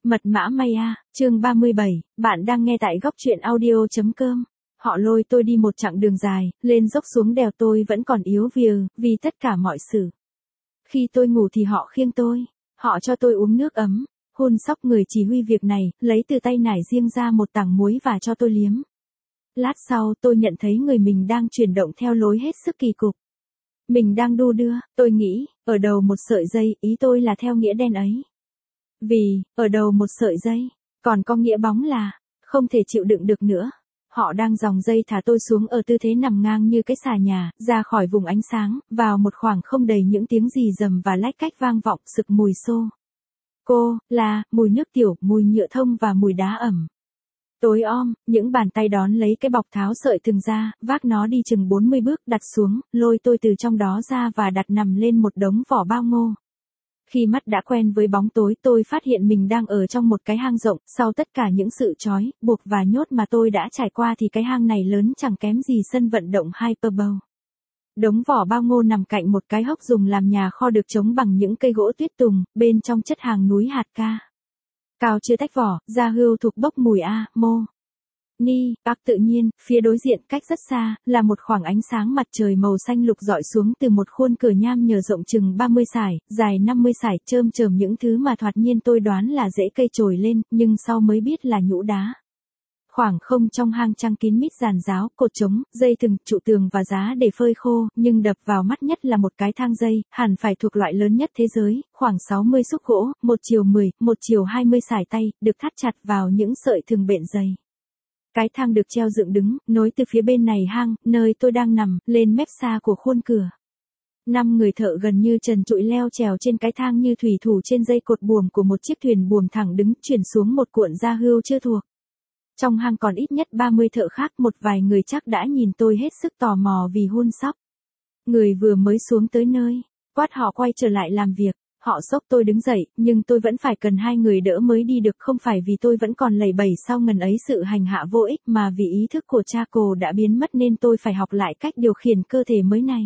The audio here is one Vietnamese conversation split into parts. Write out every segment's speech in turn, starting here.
Mật mã Maya, chương 37, bạn đang nghe tại góc truyện audio.com. Họ lôi tôi đi một chặng đường dài, lên dốc xuống đèo tôi vẫn còn yếu vì tất cả mọi sự. Khi tôi ngủ thì họ khiêng tôi, họ cho tôi uống nước ấm, hun sóc người chỉ huy việc này, lấy từ tay nải riêng ra một tảng muối và cho tôi liếm. Lát sau tôi nhận thấy người mình đang chuyển động theo lối hết sức kỳ cục. Mình đang đu đưa, tôi nghĩ, ở đầu một sợi dây, ý tôi là theo nghĩa đen ấy. Vì, ở đầu một sợi dây, còn có nghĩa bóng là, không thể chịu đựng được nữa. Họ đang dòng dây thả tôi xuống ở tư thế nằm ngang như cái xà nhà, ra khỏi vùng ánh sáng, vào một khoảng không đầy những tiếng rì rầm và lách cách vang vọng sực mùi xô. Mùi nước tiểu, mùi nhựa thông và mùi đá ẩm. Tối om, những bàn tay đón lấy cái bọc tháo sợi thừng ra, vác nó đi chừng 40 bước đặt xuống, lôi tôi từ trong đó ra và đặt nằm lên một đống vỏ bao ngô. Khi mắt đã quen với bóng tối tôi phát hiện mình đang ở trong một cái hang rộng, sau tất cả những sự trói, buộc và nhốt mà tôi đã trải qua thì cái hang này lớn chẳng kém gì sân vận động Hyperbowl. Đống vỏ bao ngô nằm cạnh một cái hốc dùng làm nhà kho được chống bằng những cây gỗ tuyết tùng, bên trong chất hàng núi hạt ca. Cao chưa tách vỏ, da hươu thuộc bốc mùi tự nhiên, phía đối diện cách rất xa, là một khoảng ánh sáng mặt trời màu xanh lục rọi xuống từ một khuôn cửa nham nhở rộng chừng 30 sải, dài 50 sải, chơm chởm những thứ mà thoạt nhiên tôi đoán là rễ cây trồi lên, nhưng sau mới biết là nhũ đá. Khoảng không trong hang trăng kín mít giàn giáo, cột trống, dây thừng, trụ tường và giá để phơi khô, nhưng đập vào mắt nhất là một cái thang dây, hẳn phải thuộc loại lớn nhất thế giới, khoảng 60 xúc gỗ, một chiều 10, một chiều 20 sải tay, được thắt chặt vào những sợi thừng bện dày. Cái thang được treo dựng đứng, nối từ phía bên này hang, nơi tôi đang nằm, lên mép xa của khuôn cửa. 5 người thợ gần như trần trụi leo trèo trên cái thang như thủy thủ trên dây cột buồm của một chiếc thuyền buồm thẳng đứng, chuyển xuống một cuộn da hươu chưa thuộc. Trong hang còn ít nhất 30 thợ khác, một vài người chắc đã nhìn tôi hết sức tò mò vì hun sóc. Người vừa mới xuống tới nơi, quát họ quay trở lại làm việc. Họ xốc tôi đứng dậy, nhưng tôi vẫn phải cần 2 người đỡ mới đi được, không phải vì tôi vẫn còn lầy bầy sau ngần ấy sự hành hạ vô ích mà vì ý thức của Chaco đã biến mất nên tôi phải học lại cách điều khiển cơ thể mới này.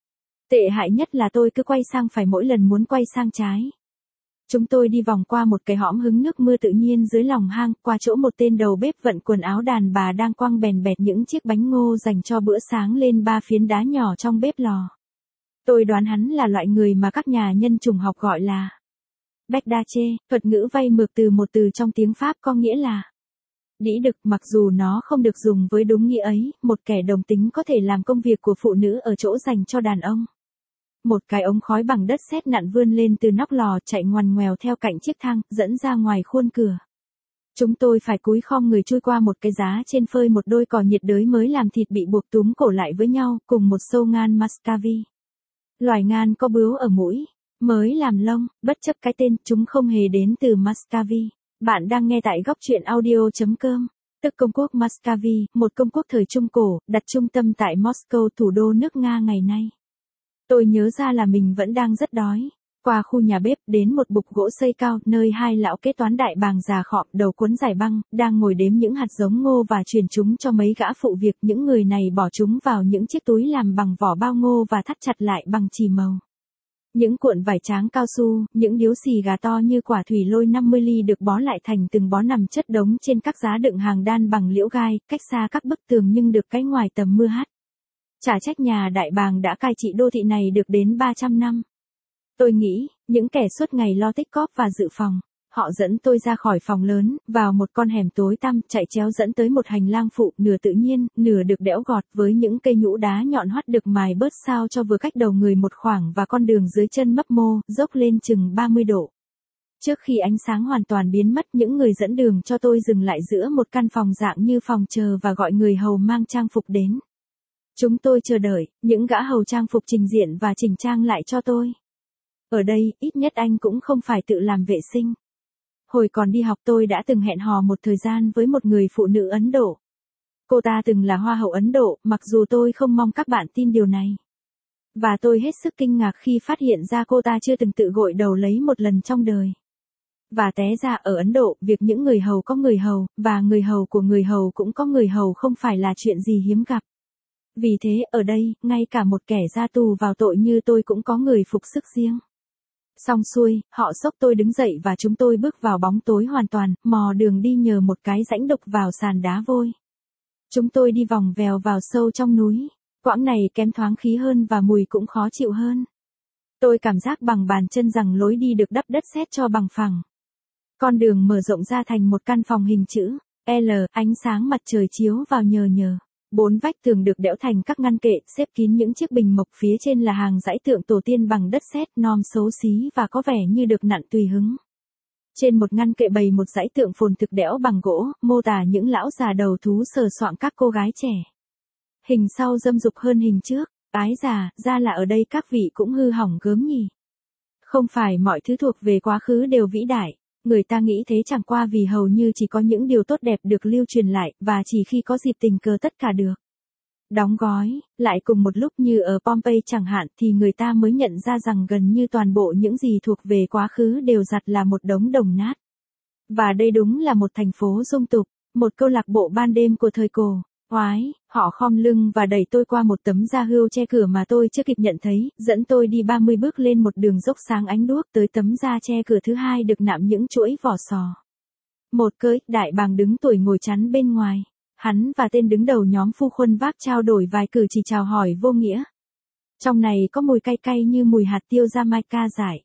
Tệ hại nhất là tôi cứ quay sang phải mỗi lần muốn quay sang trái. Chúng tôi đi vòng qua một cái hõm hứng nước mưa tự nhiên dưới lòng hang, qua chỗ một tên đầu bếp vận quần áo đàn bà đang quăng bèn bẹt những chiếc bánh ngô dành cho bữa sáng lên 3 phiến đá nhỏ trong bếp lò. Tôi đoán hắn là loại người mà các nhà nhân chủng học gọi là Becdache, thuật ngữ vay mượt từ một từ trong tiếng Pháp có nghĩa là đĩ đực, mặc dù nó không được dùng với đúng nghĩa ấy, một kẻ đồng tính có thể làm công việc của phụ nữ ở chỗ dành cho đàn ông. Một cái ống khói bằng đất sét nặn vươn lên từ nóc lò chạy ngoằn ngoèo theo cạnh chiếc thang, dẫn ra ngoài khuôn cửa. Chúng tôi phải cúi khom người chui qua một cái giá trên phơi một đôi cò nhiệt đới mới làm thịt bị buộc túm cổ lại với nhau, cùng một sâu ngan Muscovy. Loài ngan có bướu ở mũi, mới làm lông, bất chấp cái tên, chúng không hề đến từ Muscovy. Bạn đang nghe tại góc truyện audio.com. Tức công quốc Muscovy, một công quốc thời Trung Cổ, đặt trung tâm tại Moscow, thủ đô nước Nga ngày nay. Tôi nhớ ra là mình vẫn đang rất đói. Qua khu nhà bếp, đến một bục gỗ xây cao, nơi 2 lão kế toán đại bàng già khọm, đầu cuốn giải băng, đang ngồi đếm những hạt giống ngô và truyền chúng cho mấy gã phụ việc. Những người này bỏ chúng vào những chiếc túi làm bằng vỏ bao ngô và thắt chặt lại bằng chì màu. Những cuộn vải tráng cao su, những điếu xì gà to như quả thủy lôi 50 ly được bó lại thành từng bó nằm chất đống trên các giá đựng hàng đan bằng liễu gai, cách xa các bức tường nhưng được cái ngoài tầm mưa hát. Chả trách nhà đại bàng đã cai trị đô thị này được đến 300 năm. Tôi nghĩ, những kẻ suốt ngày lo tích cóp và dự phòng. Họ dẫn tôi ra khỏi phòng lớn, vào một con hẻm tối tăm, chạy chéo dẫn tới một hành lang phụ, nửa tự nhiên, nửa được đẽo gọt, với những cây nhũ đá nhọn hoắt được mài bớt sao cho vừa cách đầu người một khoảng và con đường dưới chân mấp mô, dốc lên chừng 30 độ. Trước khi ánh sáng hoàn toàn biến mất, những người dẫn đường cho tôi dừng lại giữa một căn phòng dạng như phòng chờ và gọi người hầu mang trang phục đến. Chúng tôi chờ đợi, những gã hầu trang phục trình diện và chỉnh trang lại cho tôi. Ở đây, ít nhất anh cũng không phải tự làm vệ sinh. Hồi còn đi học tôi đã từng hẹn hò một thời gian với một người phụ nữ Ấn Độ. Cô ta từng là Hoa hậu Ấn Độ, mặc dù tôi không mong các bạn tin điều này. Và tôi hết sức kinh ngạc khi phát hiện ra cô ta chưa từng tự gội đầu lấy một lần trong đời. Và té ra ở Ấn Độ, việc những người hầu có người hầu, và người hầu của người hầu cũng có người hầu không phải là chuyện gì hiếm gặp. Vì thế, ở đây, ngay cả một kẻ ra tù vào tội như tôi cũng có người phục sức riêng. Xong xuôi, họ xốc tôi đứng dậy và chúng tôi bước vào bóng tối hoàn toàn, mò đường đi nhờ một cái rãnh đục vào sàn đá vôi. Chúng tôi đi vòng vèo vào sâu trong núi. Quãng này kém thoáng khí hơn và mùi cũng khó chịu hơn. Tôi cảm giác bằng bàn chân rằng lối đi được đắp đất sét cho bằng phẳng. Con đường mở rộng ra thành một căn phòng hình chữ L, ánh sáng mặt trời chiếu vào nhờ nhờ. 4 vách tường được đẽo thành các ngăn kệ, xếp kín những chiếc bình mộc, phía trên là hàng dãy tượng tổ tiên bằng đất sét, nom xấu xí và có vẻ như được nặn tùy hứng. Trên một ngăn kệ bày một dãy tượng phồn thực đẽo bằng gỗ, mô tả những lão già đầu thú sờ soạng các cô gái trẻ. Hình sau dâm dục hơn hình trước. Ái già, ra là ở đây các vị cũng hư hỏng gớm nhỉ. Không phải mọi thứ thuộc về quá khứ đều vĩ đại. Người ta nghĩ thế chẳng qua vì hầu như chỉ có những điều tốt đẹp được lưu truyền lại, và chỉ khi có dịp tình cờ tất cả được đóng gói lại cùng một lúc như ở Pompeii chẳng hạn, thì người ta mới nhận ra rằng gần như toàn bộ những gì thuộc về quá khứ đều giặt là một đống đồng nát. Và đây đúng là một thành phố dung tục, một câu lạc bộ ban đêm của thời cổ. Oái, họ khom lưng và đẩy tôi qua một tấm da hươu che cửa mà tôi chưa kịp nhận thấy, dẫn tôi đi 30 bước lên một đường dốc sáng ánh đuốc tới tấm da che cửa thứ hai được nạm những chuỗi vỏ sò. Một cỡi đại bàng đứng tuổi ngồi chắn bên ngoài. Hắn và tên đứng đầu nhóm phu khuân vác trao đổi vài cử chỉ chào hỏi vô nghĩa. Trong này có mùi cay cay như mùi hạt tiêu Jamaica dại.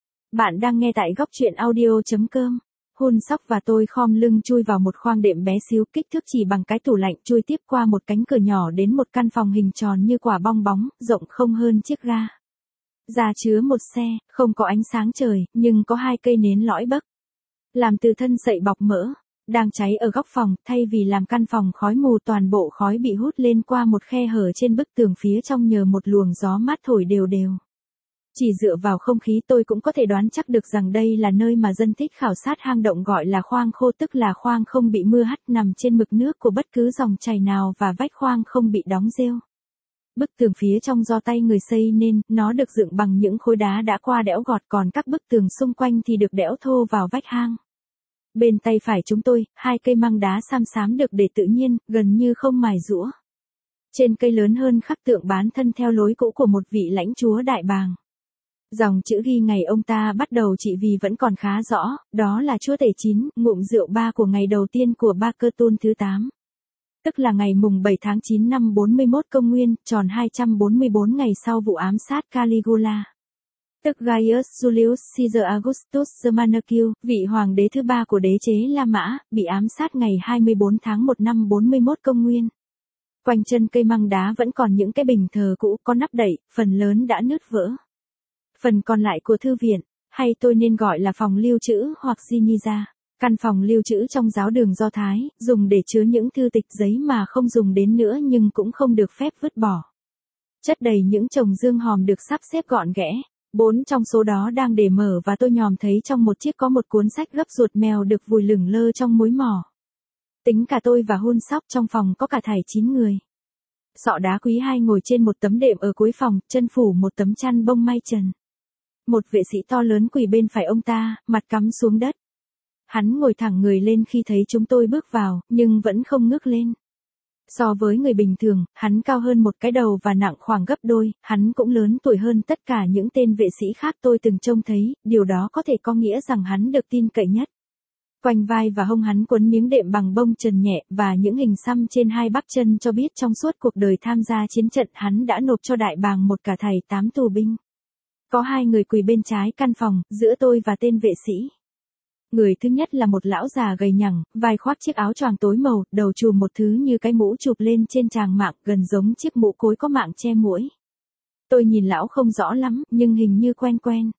Bạn đang nghe tại góc truyện audio.com. Hun Sóc và tôi khom lưng chui vào một khoang đệm bé xíu, kích thước chỉ bằng cái tủ lạnh, chui tiếp qua một cánh cửa nhỏ đến một căn phòng hình tròn như quả bong bóng, rộng không hơn chiếc ga. Ra chứa một xe, không có ánh sáng trời, nhưng có 2 cây nến lõi bấc, làm từ thân sậy bọc mỡ, đang cháy ở góc phòng. Thay vì làm căn phòng khói mù, toàn bộ khói bị hút lên qua một khe hở trên bức tường phía trong nhờ một luồng gió mát thổi đều đều. Chỉ dựa vào không khí tôi cũng có thể đoán chắc được rằng đây là nơi mà dân thích khảo sát hang động gọi là khoang khô, tức là khoang không bị mưa hắt, nằm trên mực nước của bất cứ dòng chảy nào, và vách khoang không bị đóng rêu. Bức tường phía trong do tay người xây nên, nó được dựng bằng những khối đá đã qua đẽo gọt, còn các bức tường xung quanh thì được đẽo thô vào vách hang. Bên tay phải chúng tôi, 2 cây măng đá xám xám được để tự nhiên, gần như không mài giũa. Trên cây lớn hơn khắc tượng bán thân theo lối cũ của một vị lãnh chúa đại bàng. Dòng chữ ghi ngày ông ta bắt đầu trị vì vẫn còn khá rõ, đó là chúa tể 9, ngụm rượu 3 của ngày đầu tiên của Ba Cơ Tôn thứ 8. Tức là ngày mùng 7 tháng 9 năm 41 công nguyên, tròn 244 ngày sau vụ ám sát Caligula. Tức Gaius Julius Caesar Augustus Germanicus, vị hoàng đế thứ 3 của đế chế La Mã, bị ám sát ngày 24 tháng 1 năm 41 công nguyên. Quanh chân cây măng đá vẫn còn những cái bình thờ cũ có nắp đậy, phần lớn đã nứt vỡ. Phần còn lại của thư viện, hay tôi nên gọi là phòng lưu trữ hoặc Geniza, căn phòng lưu trữ trong giáo đường Do Thái, dùng để chứa những thư tịch giấy mà không dùng đến nữa nhưng cũng không được phép vứt bỏ. Chất đầy những chồng dương hòm được sắp xếp gọn ghẽ. 4 trong số đó đang để mở và tôi nhòm thấy trong một chiếc có một cuốn sách gấp ruột mèo được vùi lửng lơ trong mối mỏ. Tính cả tôi và Hun Sóc, trong phòng có cả thảy 9 người. Sọ đá quý 2 ngồi trên một tấm đệm ở cuối phòng, chân phủ một tấm chăn bông may trần. Một vệ sĩ to lớn quỳ bên phải ông ta, mặt cắm xuống đất. Hắn ngồi thẳng người lên khi thấy chúng tôi bước vào, nhưng vẫn không ngước lên. So với người bình thường, hắn cao hơn một cái đầu và nặng khoảng gấp đôi, hắn cũng lớn tuổi hơn tất cả những tên vệ sĩ khác tôi từng trông thấy, điều đó có thể có nghĩa rằng hắn được tin cậy nhất. Quanh vai và hông hắn quấn miếng đệm bằng bông trần nhẹ, và những hình xăm trên 2 bắp chân cho biết trong suốt cuộc đời tham gia chiến trận hắn đã nộp cho đại bàng một cả thảy 8 tù binh. Có 2 người quỳ bên trái căn phòng, giữa tôi và tên vệ sĩ. Người thứ nhất là một lão già gầy nhẳng, vai khoác chiếc áo choàng tối màu, đầu trùm một thứ như cái mũ chụp lên trên tràng mạng, gần giống chiếc mũ cối có mạng che mũi. Tôi nhìn lão không rõ lắm, nhưng hình như quen quen.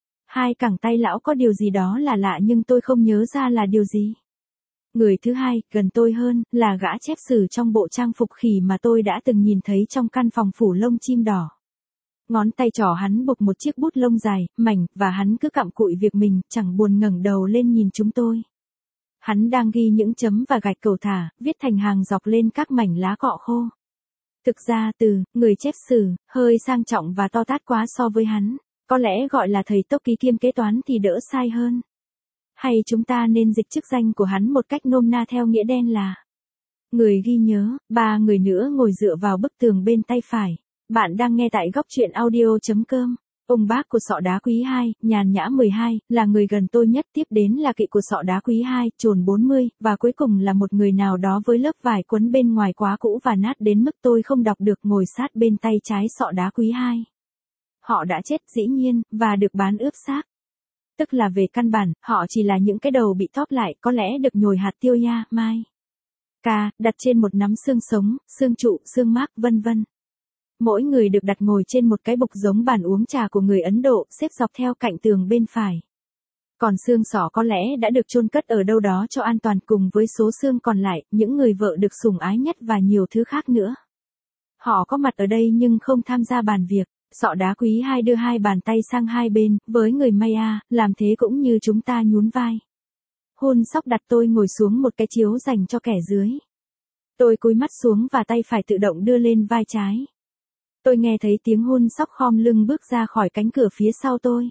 2 cẳng tay lão có điều gì đó là lạ nhưng tôi không nhớ ra là điều gì. Người thứ hai, gần tôi hơn, là gã chép sử trong bộ trang phục khỉ mà tôi đã từng nhìn thấy trong căn phòng phủ lông chim đỏ. Ngón tay trỏ hắn buộc một chiếc bút lông dài, mảnh, và hắn cứ cặm cụi việc mình, chẳng buồn ngẩng đầu lên nhìn chúng tôi. Hắn đang ghi những chấm và gạch cầu thả, viết thành hàng dọc lên các mảnh lá cọ khô. Thực ra người chép sử, hơi sang trọng và to tát quá so với hắn. Có lẽ gọi là thầy tốc ký kiêm kế toán thì đỡ sai hơn. Hay chúng ta nên dịch chức danh của hắn một cách nôm na theo nghĩa đen là người ghi nhớ. 3 người nữa ngồi dựa vào bức tường bên tay phải. Bạn đang nghe tại góc truyện audio.com. Ông bác của Sọ Đá Quý 2, Nhàn Nhã 12, là người gần tôi nhất, tiếp đến là Kỵ của Sọ Đá Quý 2, Trồn 40, và cuối cùng là một người nào đó với lớp vải quấn bên ngoài quá cũ và nát đến mức tôi không đọc được, ngồi sát bên tay trái Sọ Đá Quý 2. Họ đã chết dĩ nhiên, và được bán ướp xác. Tức là về căn bản, họ chỉ là những cái đầu bị tóp lại, có lẽ được nhồi hạt tiêu nha, mai. Đặt trên một nắm xương sống, xương trụ, xương mác, vân vân. Mỗi người được đặt ngồi trên một cái bục giống bàn uống trà của người Ấn Độ, xếp dọc theo cạnh tường bên phải. Còn xương sọ có lẽ đã được chôn cất ở đâu đó cho an toàn, cùng với số xương còn lại, những người vợ được sủng ái nhất và nhiều thứ khác nữa. Họ có mặt ở đây nhưng không tham gia bàn việc. Sọ Đá Quý 2 đưa hai bàn tay sang hai bên, với người Maya, làm thế cũng như chúng ta nhún vai. Hun Sóc đặt tôi ngồi xuống một cái chiếu dành cho kẻ dưới. Tôi cúi mắt xuống và tay phải tự động đưa lên vai trái. Tôi nghe thấy tiếng Hun Sóc khom lưng bước ra khỏi cánh cửa phía sau tôi.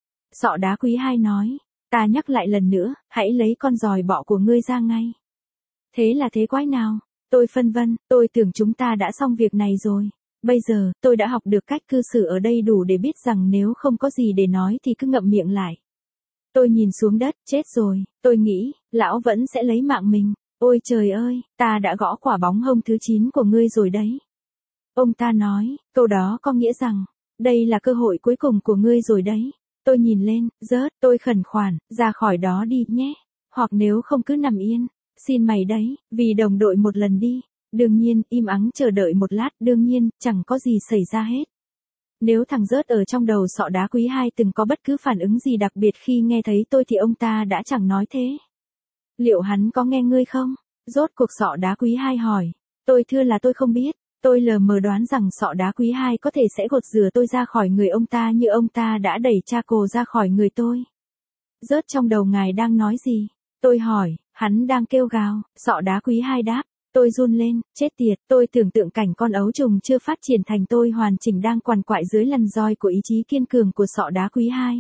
Sọ Đá Quý 2 nói, ta nhắc lại lần nữa, hãy lấy con giòi bọ của ngươi ra ngay. Thế là thế quái nào? Tôi phân vân, tôi tưởng chúng ta đã xong việc này rồi. Bây giờ, tôi đã học được cách cư xử ở đây đủ để biết rằng nếu không có gì để nói thì cứ ngậm miệng lại. Tôi nhìn xuống đất, chết rồi, tôi nghĩ, lão vẫn sẽ lấy mạng mình. Ôi trời ơi, ta đã gõ quả bóng hông thứ 9 của ngươi rồi đấy. Ông ta nói, câu đó có nghĩa rằng, đây là cơ hội cuối cùng của ngươi rồi đấy. Tôi nhìn lên, rớt, tôi khẩn khoản, ra khỏi đó đi nhé. Hoặc nếu không cứ nằm yên, xin mày đấy, vì đồng đội một lần đi. Đương nhiên, im ắng chờ đợi một lát, đương nhiên, chẳng có gì xảy ra hết. Nếu thằng rớt ở trong đầu Sọ Đá Quý 2 từng có bất cứ phản ứng gì đặc biệt khi nghe thấy tôi thì ông ta đã chẳng nói thế. Liệu hắn có nghe ngươi không? Rốt cuộc Sọ Đá Quý 2 hỏi. Tôi thưa là tôi không biết. Tôi lờ mờ đoán rằng Sọ Đá Quý 2 có thể sẽ gột rửa tôi ra khỏi người ông ta như ông ta đã đẩy Chaco ra khỏi người tôi. Rớt trong đầu ngài đang nói gì? Tôi hỏi, hắn đang kêu gào. Sọ Đá Quý 2 đáp. Tôi run lên, chết tiệt, tôi tưởng tượng cảnh con ấu trùng chưa phát triển thành tôi hoàn chỉnh đang quằn quại dưới lần roi của ý chí kiên cường của Sọ Đá Quý 2.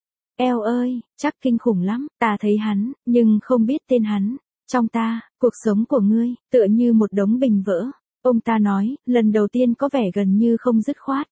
Eo ơi, chắc kinh khủng lắm, ta thấy hắn, nhưng không biết tên hắn. Trong ta, cuộc sống của ngươi, tựa như một đống bình vỡ. Ông ta nói, lần đầu tiên có vẻ gần như không dứt khoát.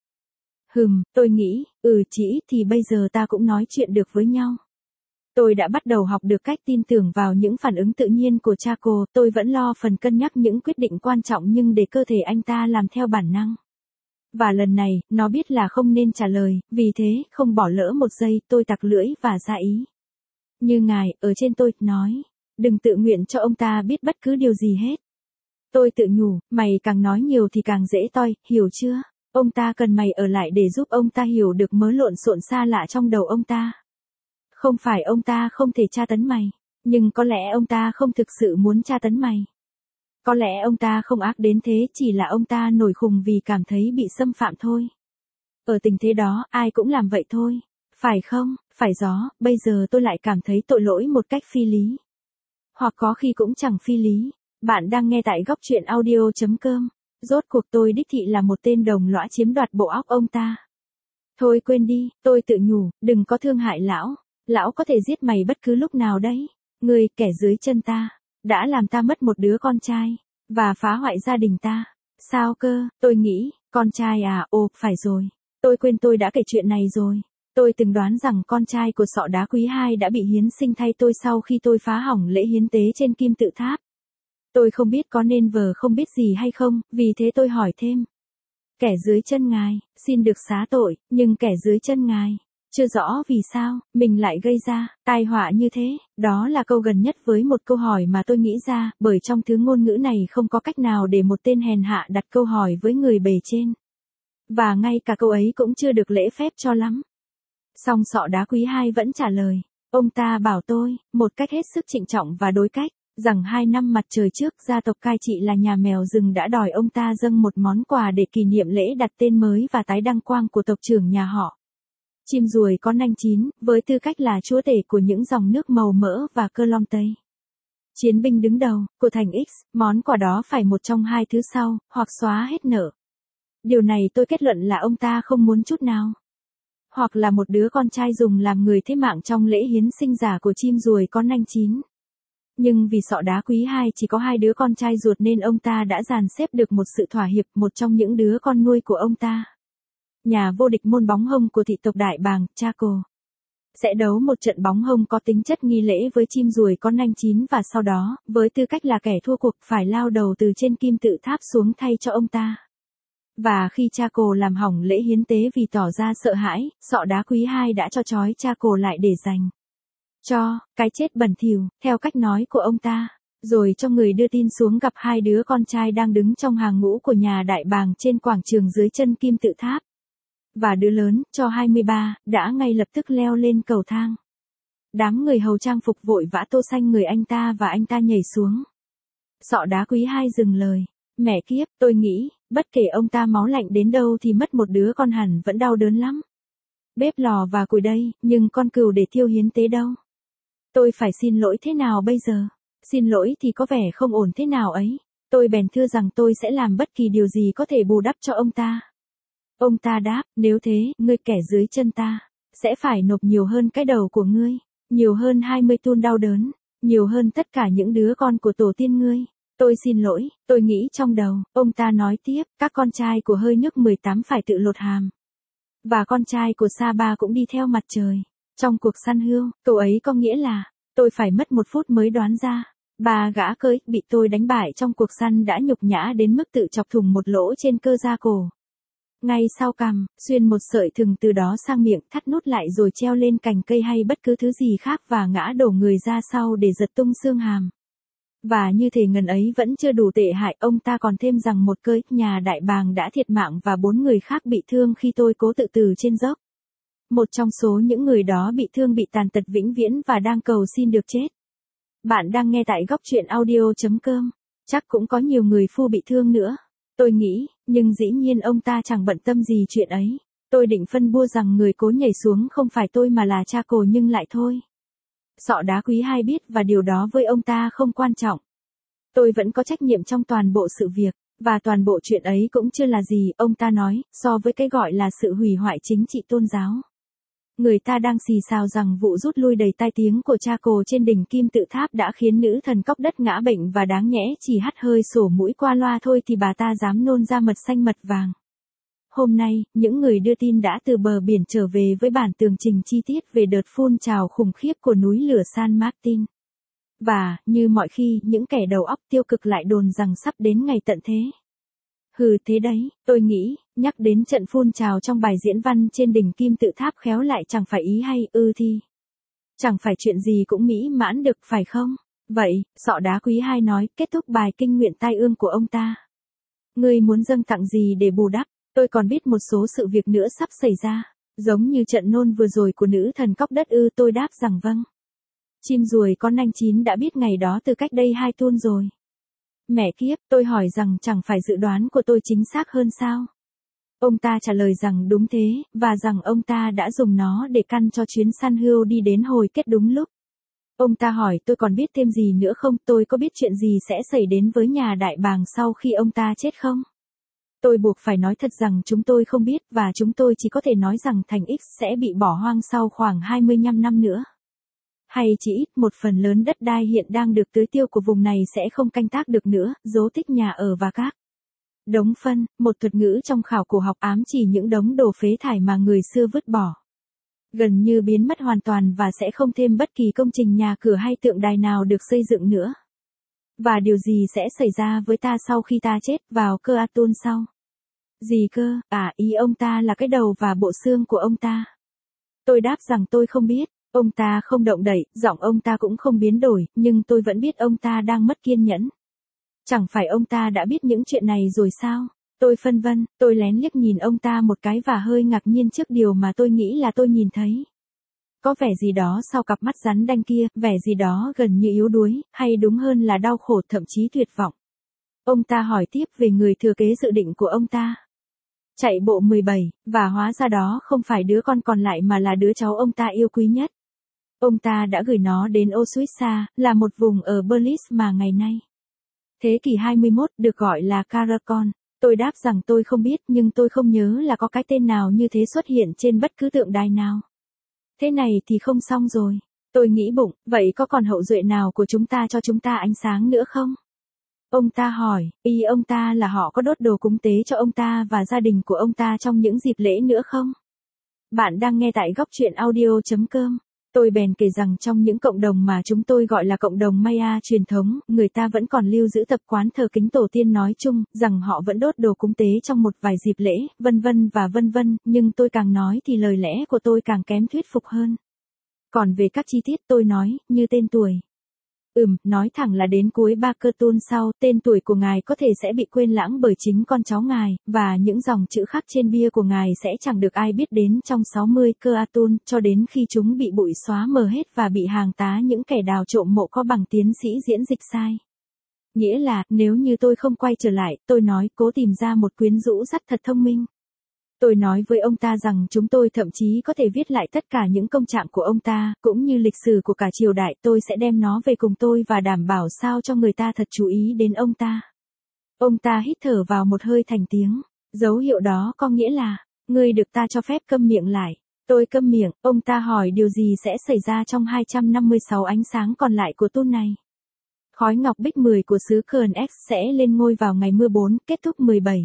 Tôi nghĩ, chỉ thì bây giờ ta cũng nói chuyện được với nhau. Tôi đã bắt đầu học được cách tin tưởng vào những phản ứng tự nhiên của Chaco, tôi vẫn lo phần cân nhắc những quyết định quan trọng nhưng để cơ thể anh ta làm theo bản năng. Và lần này, nó biết là không nên trả lời, vì thế, không bỏ lỡ một giây, tôi tặc lưỡi và ra ý. Như ngài, ở trên tôi, nói, đừng tự nguyện cho ông ta biết bất cứ điều gì hết. Tôi tự nhủ, mày càng nói nhiều thì càng dễ toi, hiểu chưa? Ông ta cần mày ở lại để giúp ông ta hiểu được mớ lộn xộn xa lạ trong đầu ông ta. Không phải ông ta không thể tra tấn mày, nhưng có lẽ ông ta không thực sự muốn tra tấn mày. Có lẽ ông ta không ác đến thế, chỉ là ông ta nổi khùng vì cảm thấy bị xâm phạm thôi. Ở tình thế đó, ai cũng làm vậy thôi. Phải không? Phải gió, bây giờ tôi lại cảm thấy tội lỗi một cách phi lý. Hoặc có khi cũng chẳng phi lý. Bạn đang nghe tại góc truyện audio.com. Rốt cuộc tôi đích thị là một tên đồng lõa chiếm đoạt bộ óc ông ta. Thôi quên đi, tôi tự nhủ, đừng có thương hại lão. Lão có thể giết mày bất cứ lúc nào đấy. Ngươi, kẻ dưới chân ta, đã làm ta mất một đứa con trai, và phá hoại gia đình ta. Sao cơ, tôi nghĩ, con trai à, phải rồi. Tôi quên tôi đã kể chuyện này rồi. Tôi từng đoán rằng con trai của Sọ Đá Quý 2 đã bị hiến sinh thay tôi sau khi tôi phá hỏng lễ hiến tế trên kim tự tháp. Tôi không biết có nên vờ không biết gì hay không, vì thế tôi hỏi thêm. Kẻ dưới chân ngài, xin được xá tội, nhưng kẻ dưới chân ngài, chưa rõ vì sao, mình lại gây ra, tai họa như thế, đó là câu gần nhất với một câu hỏi mà tôi nghĩ ra, bởi trong thứ ngôn ngữ này không có cách nào để một tên hèn hạ đặt câu hỏi với người bề trên. Và ngay cả câu ấy cũng chưa được lễ phép cho lắm. Song Sọ Đá Quý 2 vẫn trả lời, ông ta bảo tôi, một cách hết sức trịnh trọng và đối cách, rằng 2 năm mặt trời trước gia tộc cai trị là nhà mèo rừng đã đòi ông ta dâng một món quà để kỷ niệm lễ đặt tên mới và tái đăng quang của tộc trưởng nhà họ. Chim ruồi có nanh chín, với tư cách là chúa tể của những dòng nước màu mỡ và cơ long Tây. Chiến binh đứng đầu, của thành X, món quà đó phải một trong hai thứ sau, hoặc xóa hết nợ. Điều này tôi kết luận là ông ta không muốn chút nào. Hoặc là một đứa con trai dùng làm người thế mạng trong lễ hiến sinh giả của chim ruồi có nanh chín. Nhưng vì Sọ Đá Quý 2 chỉ có 2 đứa con trai ruột nên ông ta đã dàn xếp được một sự thỏa hiệp, một trong những đứa con nuôi của ông ta. nhà vô địch môn bóng hông của thị tộc Đại Bàng, Chaco. Sẽ đấu một trận bóng hông có tính chất nghi lễ với chim ruồi có nanh chín và sau đó, với tư cách là kẻ thua cuộc phải lao đầu từ trên kim tự tháp xuống thay cho ông ta. Và khi Chaco làm hỏng lễ hiến tế vì tỏ ra sợ hãi, Sọ Đá Quý 2 đã cho trói Chaco lại để dành cho cái chết bẩn thỉu, theo cách nói của ông ta, rồi cho người đưa tin xuống gặp hai đứa con trai đang đứng trong hàng ngũ của nhà Đại Bàng trên quảng trường dưới chân kim tự tháp. Và đứa lớn, cho 23, đã ngay lập tức leo lên cầu thang. Đám người hầu trang phục vội vã tô xanh người anh ta và anh ta nhảy xuống. Sọ Đá Quý 2 dừng lời. Mẹ kiếp, tôi nghĩ, bất kể ông ta máu lạnh đến đâu thì mất một đứa con hẳn vẫn đau đớn lắm. Bếp lò và củi đây, nhưng con cừu để thiêu hiến tế đâu? Tôi phải xin lỗi thế nào bây giờ? Xin lỗi thì có vẻ không ổn thế nào ấy. Tôi bèn thưa rằng tôi sẽ làm bất kỳ điều gì có thể bù đắp cho ông ta. Ông ta đáp, nếu thế, ngươi kẻ dưới chân ta, sẽ phải nộp nhiều hơn cái đầu của ngươi, nhiều hơn 20 tun đau đớn, nhiều hơn tất cả những đứa con của tổ tiên ngươi. Tôi xin lỗi, tôi nghĩ trong đầu, ông ta nói tiếp, các con trai của hơi nước 18 phải tự lột hàm. Và con trai của Sa Ba cũng đi theo mặt trời. Trong cuộc săn hươu, cậu ấy có nghĩa là, tôi phải mất 1 phút mới đoán ra. Ba gã cưỡi bị tôi đánh bại trong cuộc săn đã nhục nhã đến mức tự chọc thủng một lỗ trên cơ da cổ. Ngay sau cằm, xuyên một sợi thừng từ đó sang miệng, thắt nút lại rồi treo lên cành cây hay bất cứ thứ gì khác và ngã đổ người ra sau để giật tung xương hàm. Và như thể ngần ấy vẫn chưa đủ tệ hại, ông ta còn thêm rằng một cưỡi nhà Đại Bàng đã thiệt mạng và 4 người khác bị thương khi tôi cố tự tử trên dốc. Một trong số những người đó bị thương bị tàn tật vĩnh viễn và đang cầu xin được chết. Bạn đang nghe tại góc truyện audio.com. Chắc cũng có nhiều người phu bị thương nữa. Tôi nghĩ, nhưng dĩ nhiên ông ta chẳng bận tâm gì chuyện ấy. Tôi định phân bua rằng người cố nhảy xuống không phải tôi mà là Chaco nhưng lại thôi. Sọ Đá Quý 2 biết và điều đó với ông ta không quan trọng. Tôi vẫn có trách nhiệm trong toàn bộ sự việc, và toàn bộ chuyện ấy cũng chưa là gì, ông ta nói, so với cái gọi là sự hủy hoại chính trị tôn giáo. Người ta đang xì xào rằng vụ rút lui đầy tai tiếng của Chaco trên đỉnh kim tự tháp đã khiến nữ thần cóc đất ngã bệnh và đáng nhẽ chỉ hắt hơi sổ mũi qua loa thôi thì bà ta dám nôn ra mật xanh mật vàng. Hôm nay, những người đưa tin đã từ bờ biển trở về với bản tường trình chi tiết về đợt phun trào khủng khiếp của núi lửa San Martin. Và, như mọi khi, những kẻ đầu óc tiêu cực lại đồn rằng sắp đến ngày tận thế. Hừ thế đấy, tôi nghĩ, nhắc đến trận phun trào trong bài diễn văn trên đỉnh kim tự tháp khéo lại chẳng phải ý hay, thì. Chẳng phải chuyện gì cũng mỹ mãn được phải không? Vậy, Sọ Đá Quý 2 nói, kết thúc bài kinh nguyện tai ương của ông ta. Ngươi muốn dâng tặng gì để bù đắp? Tôi còn biết một số sự việc nữa sắp xảy ra, giống như trận nôn vừa rồi của nữ thần cóc đất tôi đáp rằng vâng. Chim ruồi có nanh chín đã biết ngày đó từ cách đây 2 tuần rồi. Mẹ kiếp, tôi hỏi rằng chẳng phải dự đoán của tôi chính xác hơn sao? Ông ta trả lời rằng đúng thế, và rằng ông ta đã dùng nó để căn cho chuyến săn hươu đi đến hồi kết đúng lúc. Ông ta hỏi tôi còn biết thêm gì nữa không, tôi có biết chuyện gì sẽ xảy đến với nhà Đại Bàng sau khi ông ta chết không? Tôi buộc phải nói thật rằng chúng tôi không biết và chúng tôi chỉ có thể nói rằng thành X sẽ bị bỏ hoang sau khoảng 25 năm nữa. Hay chỉ ít một phần lớn đất đai hiện đang được tưới tiêu của vùng này sẽ không canh tác được nữa, dấu tích nhà ở và các đống phân, một thuật ngữ trong khảo cổ học ám chỉ những đống đồ phế thải mà người xưa vứt bỏ. Gần như biến mất hoàn toàn và sẽ không thêm bất kỳ công trình nhà cửa hay tượng đài nào được xây dựng nữa. Và điều gì sẽ xảy ra với ta sau khi ta chết vào cơ Aton sau? Gì cơ, ý ông ta là cái đầu và bộ xương của ông ta. Tôi đáp rằng tôi không biết. Ông ta không động đậy, giọng ông ta cũng không biến đổi, nhưng tôi vẫn biết ông ta đang mất kiên nhẫn. Chẳng phải ông ta đã biết những chuyện này rồi sao? Tôi phân vân, tôi lén liếc nhìn ông ta một cái và hơi ngạc nhiên trước điều mà tôi nghĩ là tôi nhìn thấy. Có vẻ gì đó sau cặp mắt rắn đanh kia, vẻ gì đó gần như yếu đuối, hay đúng hơn là đau khổ thậm chí tuyệt vọng. Ông ta hỏi tiếp về người thừa kế dự định của ông ta. Chạy bộ 17, và hóa ra đó không phải đứa con còn lại mà là đứa cháu ông ta yêu quý nhất. Ông ta đã gửi nó đến Oswitza, là một vùng ở Belize mà ngày nay. Thế kỷ 21 được gọi là Caracon. Tôi đáp rằng tôi không biết nhưng tôi không nhớ là có cái tên nào như thế xuất hiện trên bất cứ tượng đài nào. Thế này thì không xong rồi. Tôi nghĩ bụng, vậy có còn hậu duệ nào của chúng ta cho chúng ta ánh sáng nữa không? Ông ta hỏi, ý ông ta là họ có đốt đồ cúng tế cho ông ta và gia đình của ông ta trong những dịp lễ nữa không? Bạn đang nghe tại góc truyện audio.com. Tôi bèn kể rằng trong những cộng đồng mà chúng tôi gọi là cộng đồng Maya truyền thống, người ta vẫn còn lưu giữ tập quán thờ kính tổ tiên nói chung, rằng họ vẫn đốt đồ cúng tế trong một vài dịp lễ, vân vân, nhưng tôi càng nói thì lời lẽ của tôi càng kém thuyết phục hơn. Còn về các chi tiết tôi nói, như tên tuổi. Nói thẳng là đến cuối ba cơ tun sau, tên tuổi của ngài có thể sẽ bị quên lãng bởi chính con cháu ngài, và những dòng chữ khắc trên bia của ngài sẽ chẳng được ai biết đến trong 60 cơ atun, cho đến khi chúng bị bụi xóa mờ hết và bị hàng tá những kẻ đào trộm mộ có bằng tiến sĩ diễn dịch sai. Nghĩa là, nếu như tôi không quay trở lại, tôi nói cố tìm ra một quyến rũ rất thật thông minh. Tôi nói với ông ta rằng chúng tôi thậm chí có thể viết lại tất cả những công trạng của ông ta, cũng như lịch sử của cả triều đại, tôi sẽ đem nó về cùng tôi và đảm bảo sao cho người ta thật chú ý đến ông ta. Ông ta hít thở vào một hơi thành tiếng. Dấu hiệu đó có nghĩa là, ngươi được ta cho phép câm miệng lại. Tôi câm miệng, ông ta hỏi điều gì sẽ xảy ra trong 256 ánh sáng còn lại của tun này. Khói ngọc bích 10 của xứ Kern X sẽ lên ngôi vào ngày mưa 4, kết thúc 17.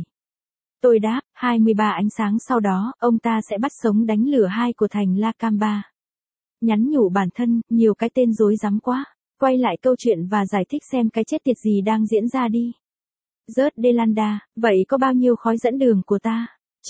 Tôi đáp, 23 ánh sáng sau đó, ông ta sẽ bắt sống đánh lửa 2 của thành La Camba. Nhắn nhủ bản thân, nhiều cái tên rối rắm quá. Quay lại câu chuyện và giải thích xem cái chết tiệt gì đang diễn ra đi. Rớt Delanda, vậy có bao nhiêu khói dẫn đường của ta?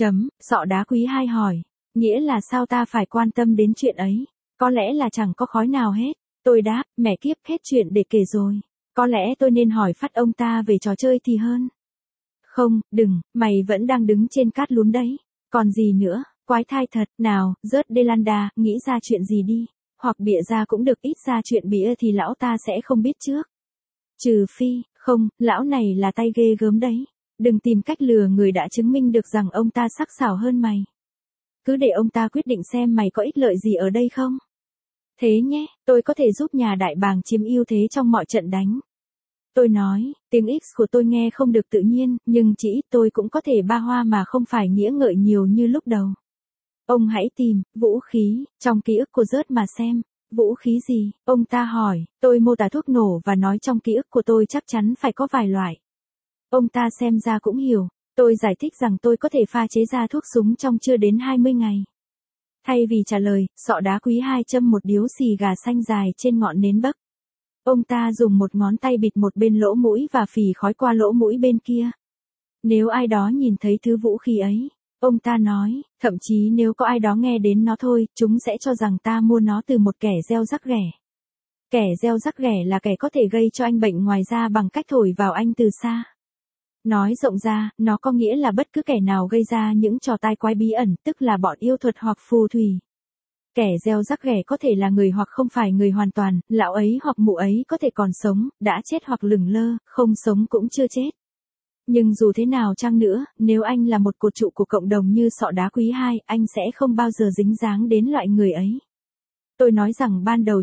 Sọ đá quý 2 hỏi. Nghĩa là sao ta phải quan tâm đến chuyện ấy? Có lẽ là chẳng có khói nào hết. Tôi đáp, mẹ kiếp, hết chuyện để kể rồi. Có lẽ tôi nên hỏi phát ông ta về trò chơi thì hơn. Không, đừng, mày vẫn đang đứng trên cát lún đấy. Còn gì nữa, quái thai thật, nào, rớt Delanda, nghĩ ra chuyện gì đi. Hoặc bịa ra cũng được, ít ra chuyện bịa thì lão ta sẽ không biết trước. Trừ phi, không, lão này là tay ghê gớm đấy. Đừng tìm cách lừa người đã chứng minh được rằng ông ta sắc sảo hơn mày. Cứ để ông ta quyết định xem mày có ích lợi gì ở đây không. Thế nhé, tôi có thể giúp nhà đại bàng chiếm ưu thế trong mọi trận đánh. Tôi nói, tiếng X của tôi nghe không được tự nhiên, nhưng chỉ ít tôi cũng có thể ba hoa mà không phải nghĩa ngợi nhiều như lúc đầu. Ông hãy tìm, vũ khí, trong ký ức của rớt mà xem. Vũ khí gì? Ông ta hỏi, tôi mô tả thuốc nổ và nói trong ký ức của tôi chắc chắn phải có vài loại. Ông ta xem ra cũng hiểu, tôi giải thích rằng tôi có thể pha chế ra thuốc súng trong chưa đến 20 ngày. Thay vì trả lời, sọ đá quý 2 châm một điếu xì gà xanh dài trên ngọn nến bấc. Ông ta dùng một ngón tay bịt một bên lỗ mũi và phì khói qua lỗ mũi bên kia. Nếu ai đó nhìn thấy thứ vũ khí ấy, ông ta nói, thậm chí nếu có ai đó nghe đến nó thôi, chúng sẽ cho rằng ta mua nó từ một kẻ gieo rắc ghẻ. Kẻ gieo rắc ghẻ là kẻ có thể gây cho anh bệnh ngoài da bằng cách thổi vào anh từ xa. Nói rộng ra, nó có nghĩa là bất cứ kẻ nào gây ra những trò tai quái bí ẩn, tức là bọn yêu thuật hoặc phù thủy. Kẻ gieo rắc ghẻ có thể là người hoặc không phải người hoàn toàn, lão ấy hoặc mụ ấy có thể còn sống, đã chết hoặc lửng lơ, không sống cũng chưa chết. Nhưng dù thế nào chăng nữa, nếu anh là một cột trụ của cộng đồng như sọ đá quý 2, anh sẽ không bao giờ dính dáng đến loại người ấy. Tôi nói rằng ban đầu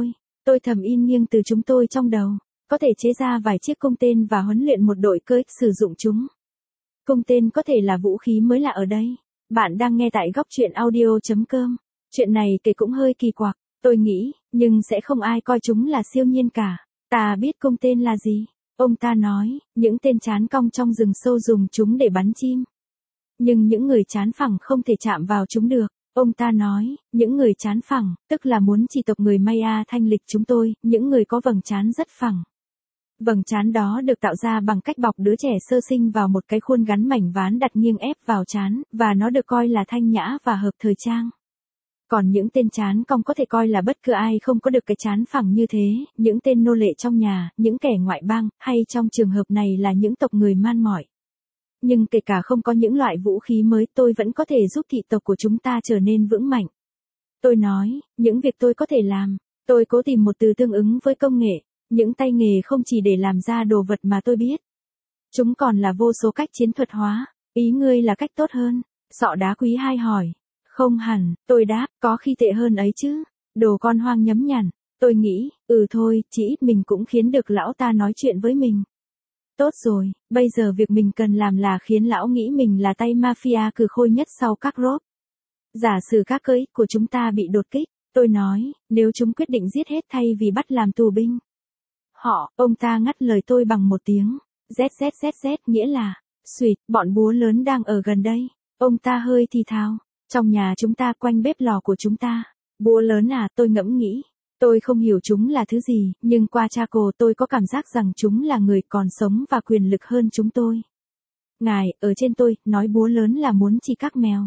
tôi thầm in nghiêng từ chúng tôi trong đầu, có thể chế ra vài chiếc cung tên và huấn luyện một đội cơ ích sử dụng chúng. Cung tên có thể là vũ khí mới lạ ở đây. Bạn đang nghe tại góc truyện audio.com. Chuyện này kể cũng hơi kỳ quặc, tôi nghĩ, nhưng sẽ không ai coi chúng là siêu nhiên cả. Ta biết cung tên là gì. Ông ta nói, những tên chán cong trong rừng sâu dùng chúng để bắn chim. Nhưng những người chán phẳng không thể chạm vào chúng được. Ông ta nói, những người chán phẳng, tức là muốn chỉ tộc người Maya thanh lịch chúng tôi, những người có vầng trán rất phẳng. Vầng trán đó được tạo ra bằng cách bọc đứa trẻ sơ sinh vào một cái khuôn gắn mảnh ván đặt nghiêng ép vào trán, và nó được coi là thanh nhã và hợp thời trang. Còn những tên trán cong có thể coi là bất cứ ai không có được cái trán phẳng như thế, những tên nô lệ trong nhà, những kẻ ngoại bang, hay trong trường hợp này là những tộc người man mỏi. Nhưng kể cả không có những loại vũ khí mới, tôi vẫn có thể giúp thị tộc của chúng ta trở nên vững mạnh. Tôi nói, những việc tôi có thể làm, tôi cố tìm một từ tương ứng với công nghệ, những tay nghề không chỉ để làm ra đồ vật mà tôi biết. Chúng còn là vô số cách chiến thuật hóa, ý ngươi là cách tốt hơn? Sọ đá quý 2 hỏi. Không hẳn, tôi đáp, có khi tệ hơn ấy chứ. Đồ con hoang nhấm nhằn, tôi nghĩ, thôi, chỉ ít mình cũng khiến được lão ta nói chuyện với mình. Tốt rồi, bây giờ việc mình cần làm là khiến lão nghĩ mình là tay mafia cừ khôi nhất sau các rốt. Giả sử các cơ ích của chúng ta bị đột kích, tôi nói, nếu chúng quyết định giết hết thay vì bắt làm tù binh. Ông ta ngắt lời tôi bằng một tiếng. ZZZZ nghĩa là, xuyệt, bọn búa lớn đang ở gần đây. Ông ta hơi thì thào. Trong nhà chúng ta quanh bếp lò của chúng ta. Búa lớn à, tôi ngẫm nghĩ. Tôi không hiểu chúng là thứ gì, nhưng qua Chaco tôi có cảm giác rằng chúng là người còn sống và quyền lực hơn chúng tôi. Ngài, ở trên tôi, nói búa lớn là muốn chỉ các mèo.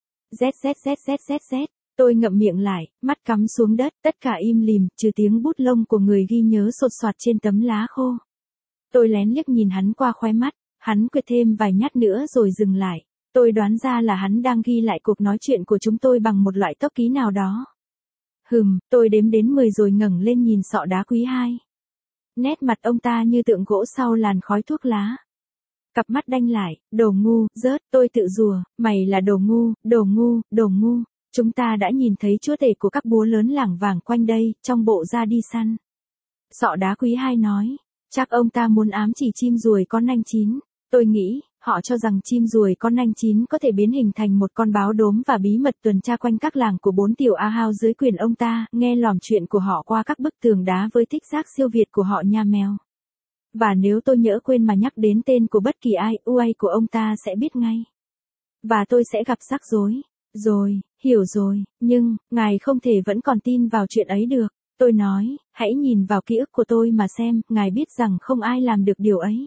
ZZZZZZ. Tôi ngậm miệng lại, mắt cắm xuống đất, tất cả im lìm, trừ tiếng bút lông của người ghi nhớ sột soạt trên tấm lá khô. Tôi lén liếc nhìn hắn qua khóe mắt, hắn quệt thêm vài nhát nữa rồi dừng lại. Tôi đoán ra là hắn đang ghi lại cuộc nói chuyện của chúng tôi bằng một loại tốc ký nào đó. Tôi đếm đến 10 rồi ngẩng lên nhìn sọ đá quý 2. Nét mặt ông ta như tượng gỗ sau làn khói thuốc lá. Cặp mắt đanh lại, đồ ngu, rớt, tôi tự rủa, mày là đồ ngu, đồ ngu, đồ ngu. Chúng ta đã nhìn thấy chúa tể của các búa lớn lảng vảng quanh đây, trong bộ da đi săn. Sọ đá quý 2 nói, chắc ông ta muốn ám chỉ chim ruồi có nanh chín. Tôi nghĩ, họ cho rằng chim ruồi có nanh chín có thể biến hình thành một con báo đốm và bí mật tuần tra quanh các làng của 4 tiểu A Hao dưới quyền ông ta, nghe lỏm chuyện của họ qua các bức tường đá với thích giác siêu việt của họ nha mèo. Và nếu tôi nhỡ quên mà nhắc đến tên của bất kỳ ai, uay của ông ta sẽ biết ngay. Và tôi sẽ gặp rắc rối. Rồi, hiểu rồi, nhưng, ngài không thể vẫn còn tin vào chuyện ấy được. Tôi nói, hãy nhìn vào ký ức của tôi mà xem, ngài biết rằng không ai làm được điều ấy.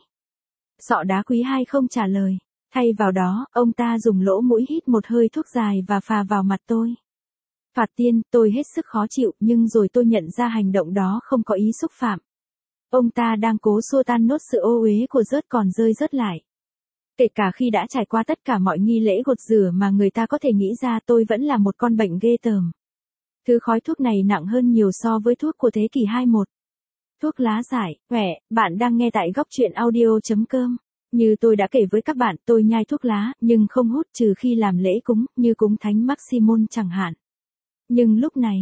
Sọ đá quý 2 không trả lời. Thay vào đó, ông ta dùng lỗ mũi hít một hơi thuốc dài và phà vào mặt tôi. Phạt tiên, tôi hết sức khó chịu, nhưng rồi tôi nhận ra hành động đó không có ý xúc phạm. Ông ta đang cố xua tan nốt sự ô uế của rớt còn rơi rớt lại. Kể cả khi đã trải qua tất cả mọi nghi lễ gột rửa mà người ta có thể nghĩ ra, tôi vẫn là một con bệnh ghê tởm. Thứ khói thuốc này nặng hơn nhiều so với thuốc của thế kỷ 21. Thuốc lá giải, bạn đang nghe tại góc truyện audio.com. Như tôi đã kể với các bạn, tôi nhai thuốc lá, nhưng không hút trừ khi làm lễ cúng, như cúng Thánh Maximon chẳng hạn. Nhưng lúc này,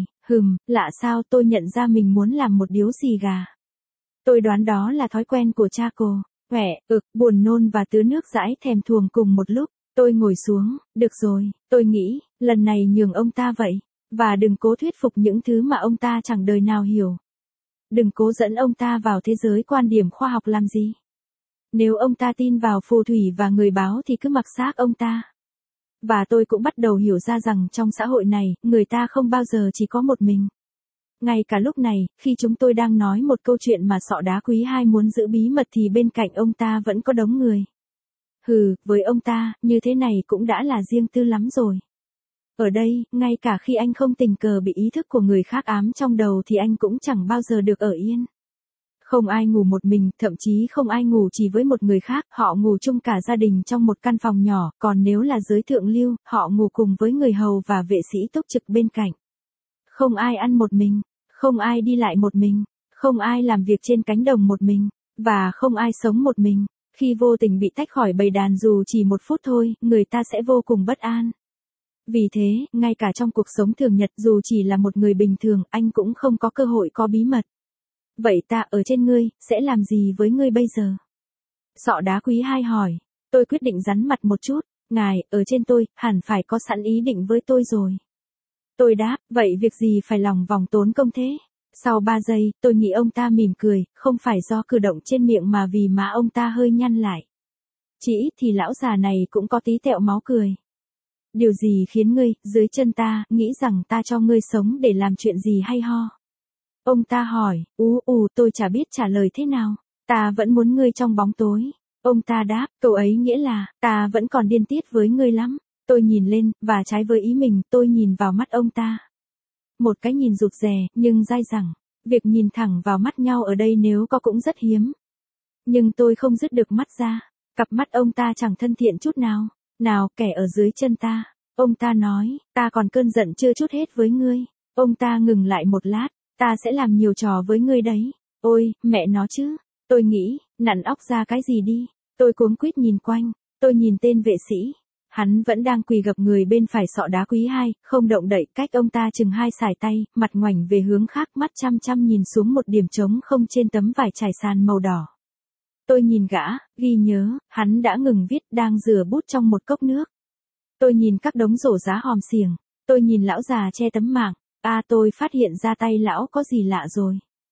lạ sao tôi nhận ra mình muốn làm một điếu xì gà. Tôi đoán đó là thói quen của Chaco. Buồn nôn và tứa nước dãi thèm thuồng cùng một lúc. Tôi ngồi xuống, được rồi, tôi nghĩ, lần này nhường ông ta vậy. Và đừng cố thuyết phục những thứ mà ông ta chẳng đời nào hiểu. Đừng cố dẫn ông ta vào thế giới quan điểm khoa học làm gì. Nếu ông ta tin vào phù thủy và người báo thì cứ mặc xác ông ta. Và tôi cũng bắt đầu hiểu ra rằng trong xã hội này, người ta không bao giờ chỉ có một mình. Ngay cả lúc này, khi chúng tôi đang nói một câu chuyện mà sọ đá quý 2 muốn giữ bí mật thì bên cạnh ông ta vẫn có đống người. Với ông ta, như thế này cũng đã là riêng tư lắm rồi. Ở đây, ngay cả khi anh không tình cờ bị ý thức của người khác ám trong đầu thì anh cũng chẳng bao giờ được ở yên. Không ai ngủ một mình, thậm chí không ai ngủ chỉ với một người khác, họ ngủ chung cả gia đình trong một căn phòng nhỏ, còn nếu là giới thượng lưu, họ ngủ cùng với người hầu và vệ sĩ túc trực bên cạnh. Không ai ăn một mình, không ai đi lại một mình, không ai làm việc trên cánh đồng một mình, và không ai sống một mình. Khi vô tình bị tách khỏi bầy đàn dù chỉ một phút thôi, người ta sẽ vô cùng bất an. Vì thế, ngay cả trong cuộc sống thường nhật dù chỉ là một người bình thường, anh cũng không có cơ hội có bí mật. Vậy ta ở trên ngươi, sẽ làm gì với ngươi bây giờ? Sọ đá quý 2 hỏi. Tôi quyết định rắn mặt một chút. Ngài, ở trên tôi, hẳn phải có sẵn ý định với tôi rồi. Tôi đáp, vậy việc gì phải lòng vòng tốn công thế? Sau 3 giây, tôi nghĩ ông ta mỉm cười, không phải do cử động trên miệng mà vì má ông ta hơi nhăn lại. Chỉ ít thì lão già này cũng có tí tẹo máu cười. Điều gì khiến ngươi, dưới chân ta, nghĩ rằng ta cho ngươi sống để làm chuyện gì hay ho? Ông ta hỏi, tôi chả biết trả lời thế nào. Ta vẫn muốn ngươi trong bóng tối. Ông ta đáp, câu ấy nghĩa là, ta vẫn còn điên tiết với ngươi lắm. Tôi nhìn lên, và trái với ý mình, tôi nhìn vào mắt ông ta. Một cái nhìn rụt rè, nhưng dai dẳng. Việc nhìn thẳng vào mắt nhau ở đây nếu có cũng rất hiếm. Nhưng tôi không dứt được mắt ra. Cặp mắt ông ta chẳng thân thiện chút nào. Nào, kẻ ở dưới chân ta. Ông ta nói, ta còn cơn giận chưa trút hết với ngươi. Ông ta ngừng lại một lát. Ta sẽ làm nhiều trò với ngươi đấy. Ôi, mẹ nó chứ. Tôi nghĩ, nặn óc ra cái gì đi. Tôi cuống quýt nhìn quanh. Tôi nhìn tên vệ sĩ. Hắn vẫn đang quỳ gập người bên phải sọ đá quý 2, không động đậy, cách ông ta chừng 2 sải tay, mặt ngoảnh về hướng khác, mắt chăm chăm nhìn xuống một điểm trống không trên tấm vải trải sàn màu đỏ. Tôi nhìn gã, ghi nhớ, hắn đã ngừng viết, đang rửa bút trong một cốc nước. Tôi nhìn các đống rổ giá hòm xiềng. Tôi nhìn lão già che tấm mảng. Tôi phát hiện ra tay lão có gì lạ rồi.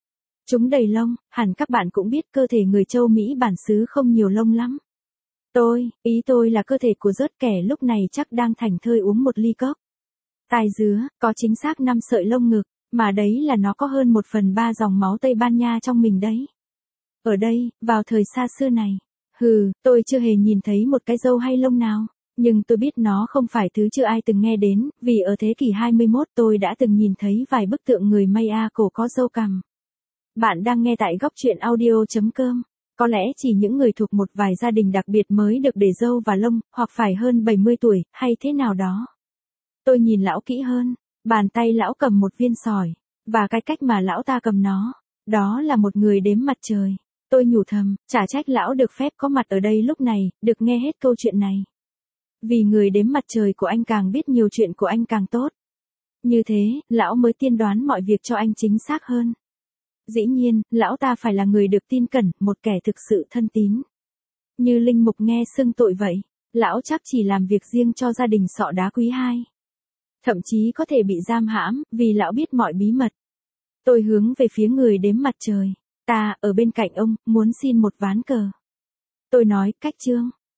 Chúng đầy lông, hẳn các bạn cũng biết cơ thể người châu Mỹ bản xứ không nhiều lông lắm. Ý tôi là cơ thể của rớt kẻ lúc này chắc đang thảnh thơi uống một ly cốc. Tai dứa, có chính xác 5 sợi lông ngực, mà đấy là nó có hơn 1/3 dòng máu Tây Ban Nha trong mình đấy. Ở đây, vào thời xa xưa này, tôi chưa hề nhìn thấy một cái râu hay lông nào. Nhưng tôi biết nó không phải thứ chưa ai từng nghe đến, vì ở thế kỷ 21 tôi đã từng nhìn thấy vài bức tượng người Maya cổ có râu cằm. Bạn đang nghe tại góc truyện audio.com. Có lẽ chỉ những người thuộc một vài gia đình đặc biệt mới được để râu và lông, hoặc phải hơn 70 tuổi, hay thế nào đó. Tôi nhìn lão kỹ hơn, bàn tay lão cầm một viên sỏi, và cái cách mà lão ta cầm nó, đó là một người đếm mặt trời. Tôi nhủ thầm, chả trách lão được phép có mặt ở đây lúc này, được nghe hết câu chuyện này. Vì người đếm mặt trời của anh càng biết nhiều chuyện của anh càng tốt. Như thế, lão mới tiên đoán mọi việc cho anh chính xác hơn. Dĩ nhiên, lão ta phải là người được tin cẩn, một kẻ thực sự thân tín. Như linh mục nghe xưng tội vậy, lão chắc chỉ làm việc riêng cho gia đình Sọ Đá Quý II. Thậm chí có thể bị giam hãm, vì lão biết mọi bí mật. Tôi hướng về phía người đếm mặt trời. Ta, ở bên cạnh ông, muốn xin một ván cờ. Tôi nói, cách Trương.